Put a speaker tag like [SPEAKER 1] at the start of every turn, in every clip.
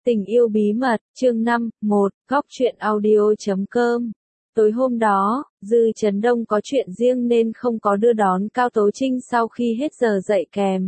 [SPEAKER 1] Tình yêu bí mật, chương 5, 1, góc truyện audio.com. Tối hôm đó, Dư Chấn Đông có chuyện riêng nên không có đưa đón Cao Tố Trinh sau khi hết giờ dạy kèm.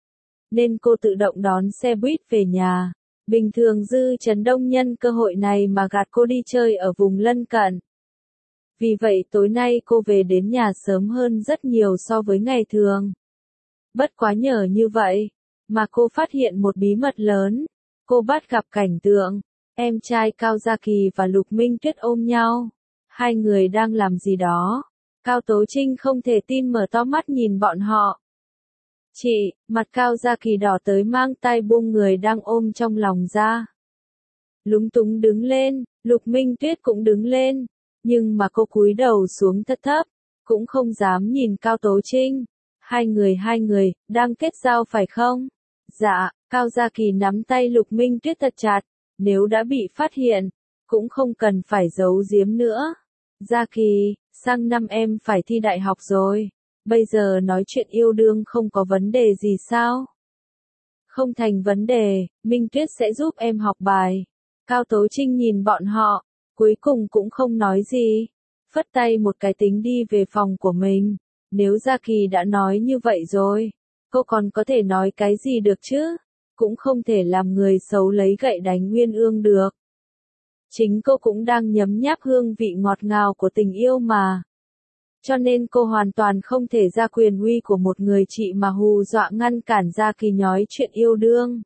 [SPEAKER 1] Nên cô tự động đón xe buýt về nhà. Bình thường Dư Chấn Đông nhân cơ hội này mà gạt cô đi chơi ở vùng lân cận. Vì vậy tối nay cô về đến nhà sớm hơn rất nhiều so với ngày thường. Bất quá nhờ như vậy, mà cô phát hiện một bí mật lớn. Cô bắt gặp cảnh tượng, em trai Cao Gia Kỳ và Lục Minh Tuyết ôm nhau. Hai người đang làm gì đó. Cao Tố Trinh không thể tin mở to mắt nhìn bọn họ. Chị, mặt Cao Gia Kỳ đỏ tới mang tay buông người đang ôm trong lòng ra. Lúng túng đứng lên, Lục Minh Tuyết cũng đứng lên. Nhưng mà cô cúi đầu xuống thấp thấp, cũng không dám nhìn Cao Tố Trinh. Hai người, đang kết giao phải không? Dạ, Cao Gia Kỳ nắm tay Lục Minh Tuyết thật chặt, nếu đã bị phát hiện, cũng không cần phải giấu giếm nữa. Gia Kỳ, sang năm em phải thi đại học rồi, bây giờ nói chuyện yêu đương không có vấn đề gì sao? Không thành vấn đề, Minh Tuyết sẽ giúp em học bài. Cao Tố Trinh nhìn bọn họ, cuối cùng cũng không nói gì, phất tay một cái tính đi về phòng của mình. Nếu Gia Kỳ đã nói như vậy rồi, cô còn có thể nói cái gì được chứ? Cũng không thể làm người xấu lấy gậy đánh Nguyên Ương được. Chính cô cũng đang nhấm nháp hương vị ngọt ngào của tình yêu mà. Cho nên cô hoàn toàn không thể ra quyền uy của một người chị mà hù dọa ngăn cản Gia Kỳ nói chuyện yêu đương.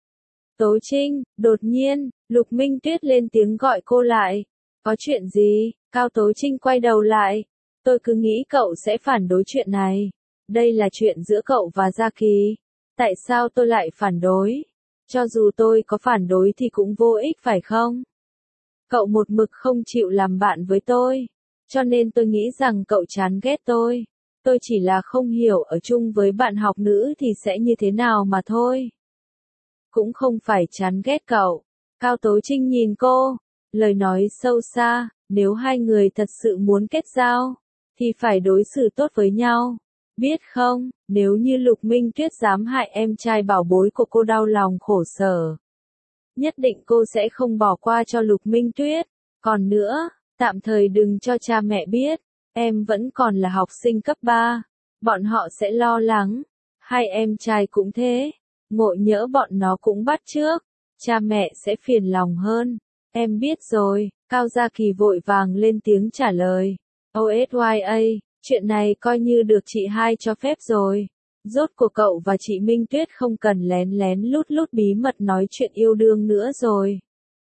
[SPEAKER 1] Tố Trinh, đột nhiên, Lục Minh Tuyết lên tiếng gọi cô lại. Có chuyện gì? Cao Tố Trinh quay đầu lại. Tôi cứ nghĩ cậu sẽ phản đối chuyện này. Đây là chuyện giữa cậu và Gia Kỳ. Tại sao tôi lại phản đối? Cho dù tôi có phản đối thì cũng vô ích phải không? Cậu một mực không chịu làm bạn với tôi. Cho nên tôi nghĩ rằng cậu chán ghét tôi. Tôi chỉ là không hiểu ở chung với bạn học nữ thì sẽ như thế nào mà thôi. Cũng không phải chán ghét cậu. Cao Tố Trinh nhìn cô. Lời nói sâu xa, nếu hai người thật sự muốn kết giao, thì phải đối xử tốt với nhau. Biết không, nếu như Lục Minh Tuyết dám hại em trai bảo bối của cô đau lòng khổ sở, nhất định cô sẽ không bỏ qua cho Lục Minh Tuyết. Còn nữa, tạm thời đừng cho cha mẹ biết, em vẫn còn là học sinh cấp 3, bọn họ sẽ lo lắng. Hai em trai cũng thế, ngộ nhỡ bọn nó cũng bắt chước, cha mẹ sẽ phiền lòng hơn. Em biết rồi, Cao Gia Kỳ vội vàng lên tiếng trả lời. OSYA, chuyện này coi như được chị hai cho phép rồi. Rốt cuộc cậu và chị Minh Tuyết không cần lén lén lút bí mật nói chuyện yêu đương nữa rồi.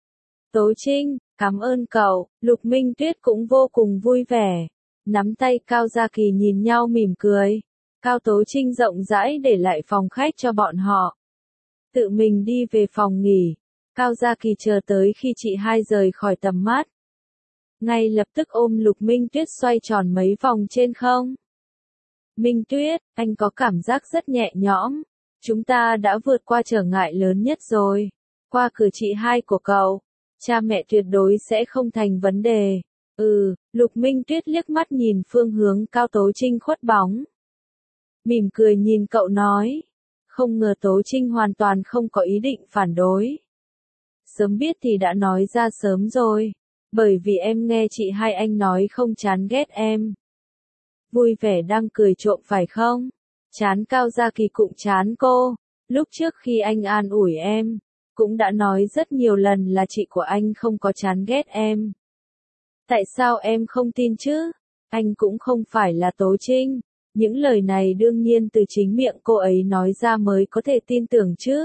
[SPEAKER 1] Tố Trinh, cảm ơn cậu. Lục Minh Tuyết cũng vô cùng vui vẻ. Nắm tay Cao Gia Kỳ nhìn nhau mỉm cười. Cao Tố Trinh rộng rãi để lại phòng khách cho bọn họ. Tự mình đi về phòng nghỉ. Cao Gia Kỳ chờ tới khi chị hai rời khỏi tầm mắt. Ngay lập tức ôm Lục Minh Tuyết xoay tròn mấy vòng trên không. Minh Tuyết, anh có cảm giác rất nhẹ nhõm. Chúng ta đã vượt qua trở ngại lớn nhất rồi. Qua cửa chị hai của cậu, cha mẹ tuyệt đối sẽ không thành vấn đề. Lục Minh Tuyết liếc mắt nhìn phương hướng Cao Tố Trinh khuất bóng. Mỉm cười nhìn cậu nói. Không ngờ Tố Trinh hoàn toàn không có ý định phản đối. Sớm biết thì đã nói ra sớm rồi. Bởi vì em nghe chị hai anh nói không chán ghét em. Vui vẻ đang cười trộm phải không? Chán Cao Gia Kỳ cũng chán cô. Lúc trước khi anh an ủi em, cũng đã nói rất nhiều lần là chị của anh không có chán ghét em. Tại sao em không tin chứ? Anh cũng không phải là Tố Trinh. Những lời này đương nhiên từ chính miệng cô ấy nói ra mới có thể tin tưởng chứ.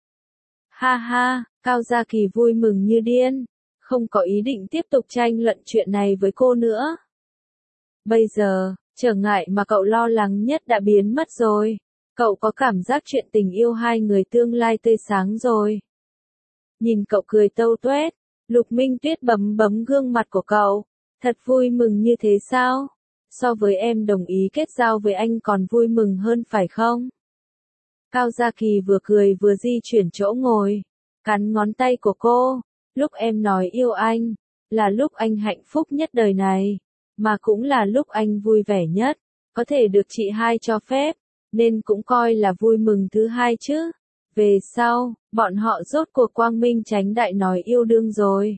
[SPEAKER 1] Ha ha, Cao Gia Kỳ vui mừng như điên. Không có ý định tiếp tục tranh luận chuyện này với cô nữa. Bây giờ, trở ngại mà cậu lo lắng nhất đã biến mất rồi. Cậu có cảm giác chuyện tình yêu hai người tương lai tươi sáng rồi. Nhìn cậu cười tâu tuét, Lục Minh Tuyết bấm gương mặt của cậu. Thật vui mừng như thế sao? So với em đồng ý kết giao với anh còn vui mừng hơn phải không? Cao Gia Kỳ vừa cười vừa di chuyển chỗ ngồi, cắn ngón tay của cô. Lúc em nói yêu anh, là lúc anh hạnh phúc nhất đời này, mà cũng là lúc anh vui vẻ nhất, có thể được chị hai cho phép, nên cũng coi là vui mừng thứ hai chứ. Về sau, bọn họ rốt cuộc quang minh chánh đại nói yêu đương rồi.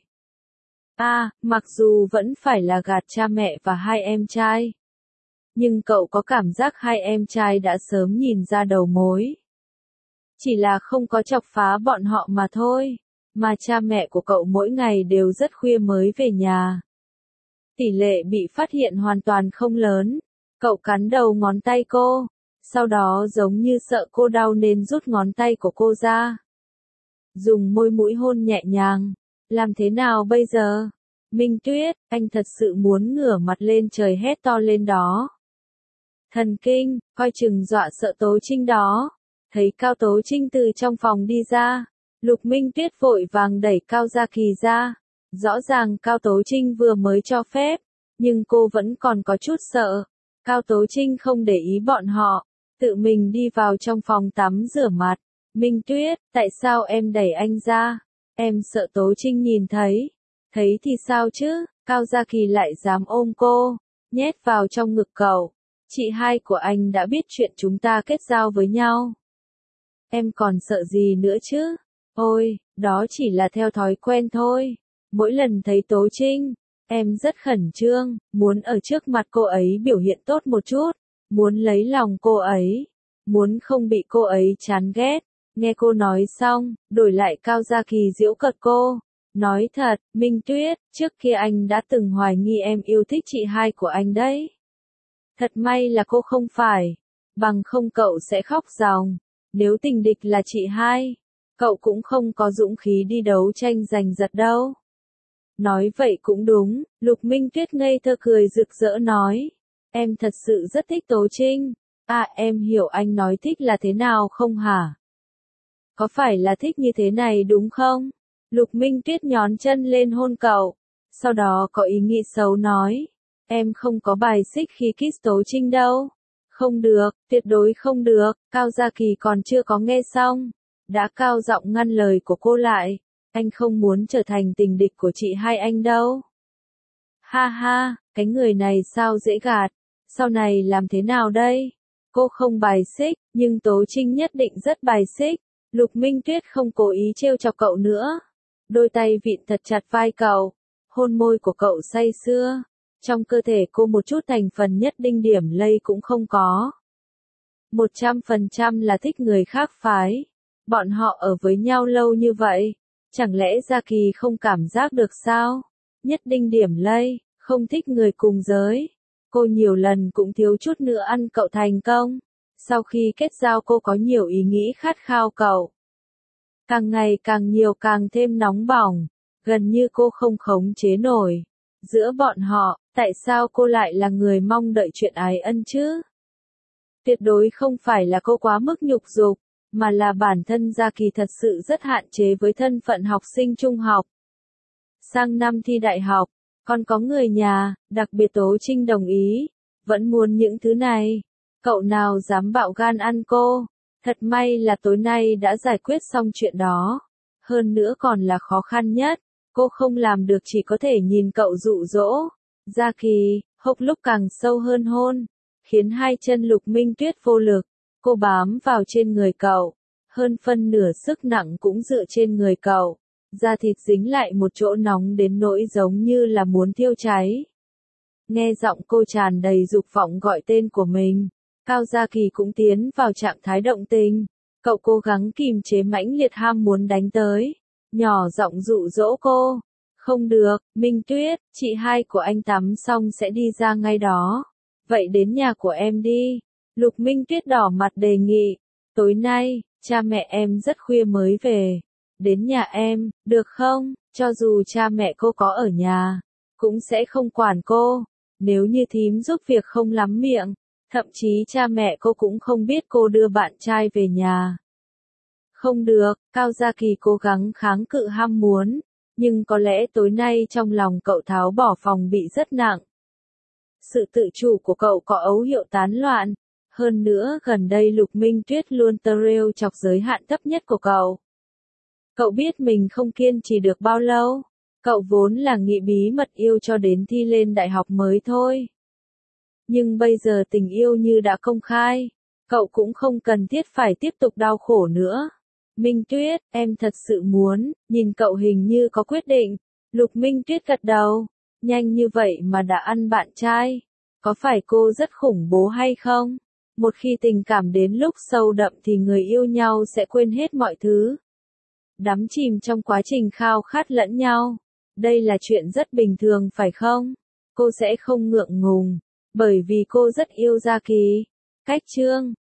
[SPEAKER 1] Mặc dù vẫn phải là gạt cha mẹ và hai em trai. Nhưng cậu có cảm giác hai em trai đã sớm nhìn ra đầu mối. Chỉ là không có chọc phá bọn họ mà thôi. Mà cha mẹ của cậu mỗi ngày đều rất khuya mới về nhà. Tỷ lệ bị phát hiện hoàn toàn không lớn. Cậu cắn đầu ngón tay cô. Sau đó giống như sợ cô đau nên rút ngón tay của cô ra. Dùng môi mũi hôn nhẹ nhàng. Làm thế nào bây giờ? Minh Tuyết, anh thật sự muốn ngửa mặt lên trời hét to lên đó. Thần kinh, coi chừng dọa sợ Tố Trinh đó. Thấy Cao Tố Trinh từ trong phòng đi ra. Lục Minh Tuyết vội vàng đẩy Cao Gia Kỳ ra. Rõ ràng Cao Tố Trinh vừa mới cho phép. Nhưng cô vẫn còn có chút sợ. Cao Tố Trinh không để ý bọn họ. Tự mình đi vào trong phòng tắm rửa mặt. Minh Tuyết, tại sao em đẩy anh ra? Em sợ Tố Trinh nhìn thấy. Thấy thì sao chứ, Cao Gia Kỳ lại dám ôm cô, nhét vào trong ngực cậu. Chị hai của anh đã biết chuyện chúng ta kết giao với nhau. Em còn sợ gì nữa chứ? Ôi, đó chỉ là theo thói quen thôi. Mỗi lần thấy Tố Trinh, em rất khẩn trương, muốn ở trước mặt cô ấy biểu hiện tốt một chút, muốn lấy lòng cô ấy, muốn không bị cô ấy chán ghét. Nghe cô nói xong, đổi lại Cao Gia Kỳ giễu cợt cô. Nói thật, Minh Tuyết, trước kia anh đã từng hoài nghi em yêu thích chị hai của anh đấy. Thật may là cô không phải, bằng không cậu sẽ khóc ròng. Nếu tình địch là chị hai, cậu cũng không có dũng khí đi đấu tranh giành giật đâu. Nói vậy cũng đúng, Lục Minh Tuyết ngây thơ cười rực rỡ nói. Em thật sự rất thích Tố Trinh. Em hiểu anh nói thích là thế nào không hả? Có phải là thích như thế này đúng không? Lục Minh Tuyết nhón chân lên hôn cậu. Sau đó có ý nghĩ xấu nói. Em không có bài xích khi kiss Tố Trinh đâu. Không được, tuyệt đối không được. Cao Gia Kỳ còn chưa có nghe xong. Đã cao giọng ngăn lời của cô lại. Anh không muốn trở thành tình địch của chị hai anh đâu. Ha ha, cái người này sao dễ gạt. Sau này làm thế nào đây? Cô không bài xích, nhưng Tố Trinh nhất định rất bài xích. Lục Minh Tuyết không cố ý trêu chọc cậu nữa. Đôi tay vịn thật chặt vai cậu. Hôn môi của cậu say sưa. Trong cơ thể cô một chút thành phần nhất đinh điểm lây cũng không có. 100% là thích người khác phái. Bọn họ ở với nhau lâu như vậy. Chẳng lẽ Gia Kỳ không cảm giác được sao? Nhất đinh điểm lây, không thích người cùng giới. Cô nhiều lần cũng thiếu chút nữa ăn cậu thành công. Sau khi kết giao cô có nhiều ý nghĩ khát khao cậu. Càng ngày càng nhiều càng thêm nóng bỏng. Gần như cô không khống chế nổi. Giữa bọn họ, tại sao cô lại là người mong đợi chuyện ái ân chứ? Tuyệt đối không phải là cô quá mức nhục dục, mà là bản thân Gia Kỳ thật sự rất hạn chế với thân phận học sinh trung học. Sang năm thi đại học, còn có người nhà, đặc biệt Tố Trinh đồng ý, vẫn muốn những thứ này. Cậu nào dám bạo gan ăn cô? Thật may là tối nay đã giải quyết xong chuyện đó. Hơn nữa còn là khó khăn nhất. Cô không làm được chỉ có thể nhìn cậu dụ dỗ. Gia Kỳ, hốc lúc càng sâu hơn hôn, khiến hai chân Lục Minh Tuyết vô lực. Cô bám vào trên người cậu. Hơn phân nửa sức nặng cũng dựa trên người cậu. Da thịt dính lại một chỗ nóng đến nỗi giống như là muốn thiêu cháy. Nghe giọng cô tràn đầy dục vọng gọi tên của mình. Cao Gia Kỳ cũng tiến vào trạng thái động tình. Cậu cố gắng kìm chế mãnh liệt ham muốn đánh tới. Nhỏ giọng dụ dỗ cô. Không được, Minh Tuyết, chị hai của anh tắm xong sẽ đi ra ngay đó. Vậy đến nhà của em đi. Lục Minh Tuyết đỏ mặt đề nghị. Tối nay, cha mẹ em rất khuya mới về. Đến nhà em, được không? Cho dù cha mẹ cô có ở nhà, cũng sẽ không quản cô. Nếu như thím giúp việc không lắm miệng, thậm chí cha mẹ cô cũng không biết cô đưa bạn trai về nhà. Không được, Cao Gia Kỳ cố gắng kháng cự ham muốn, nhưng có lẽ tối nay trong lòng cậu tháo bỏ phòng bị rất nặng. Sự tự chủ của cậu có dấu hiệu tán loạn. Hơn nữa gần đây Lục Minh Tuyết luôn trêu chọc giới hạn thấp nhất của cậu. Cậu biết mình không kiên trì được bao lâu. Cậu vốn là nghị bí mật yêu cho đến thi lên đại học mới thôi. Nhưng bây giờ tình yêu như đã công khai. Cậu cũng không cần thiết phải tiếp tục đau khổ nữa. Minh Tuyết, em thật sự muốn, nhìn cậu hình như có quyết định. Lục Minh Tuyết gật đầu, nhanh như vậy mà đã ăn bạn trai. Có phải cô rất khủng bố hay không? Một khi tình cảm đến lúc sâu đậm thì người yêu nhau sẽ quên hết mọi thứ. Đắm chìm trong quá trình khao khát lẫn nhau. Đây là chuyện rất bình thường phải không? Cô sẽ không ngượng ngùng, bởi vì cô rất yêu Gia Kỳ. Cách chương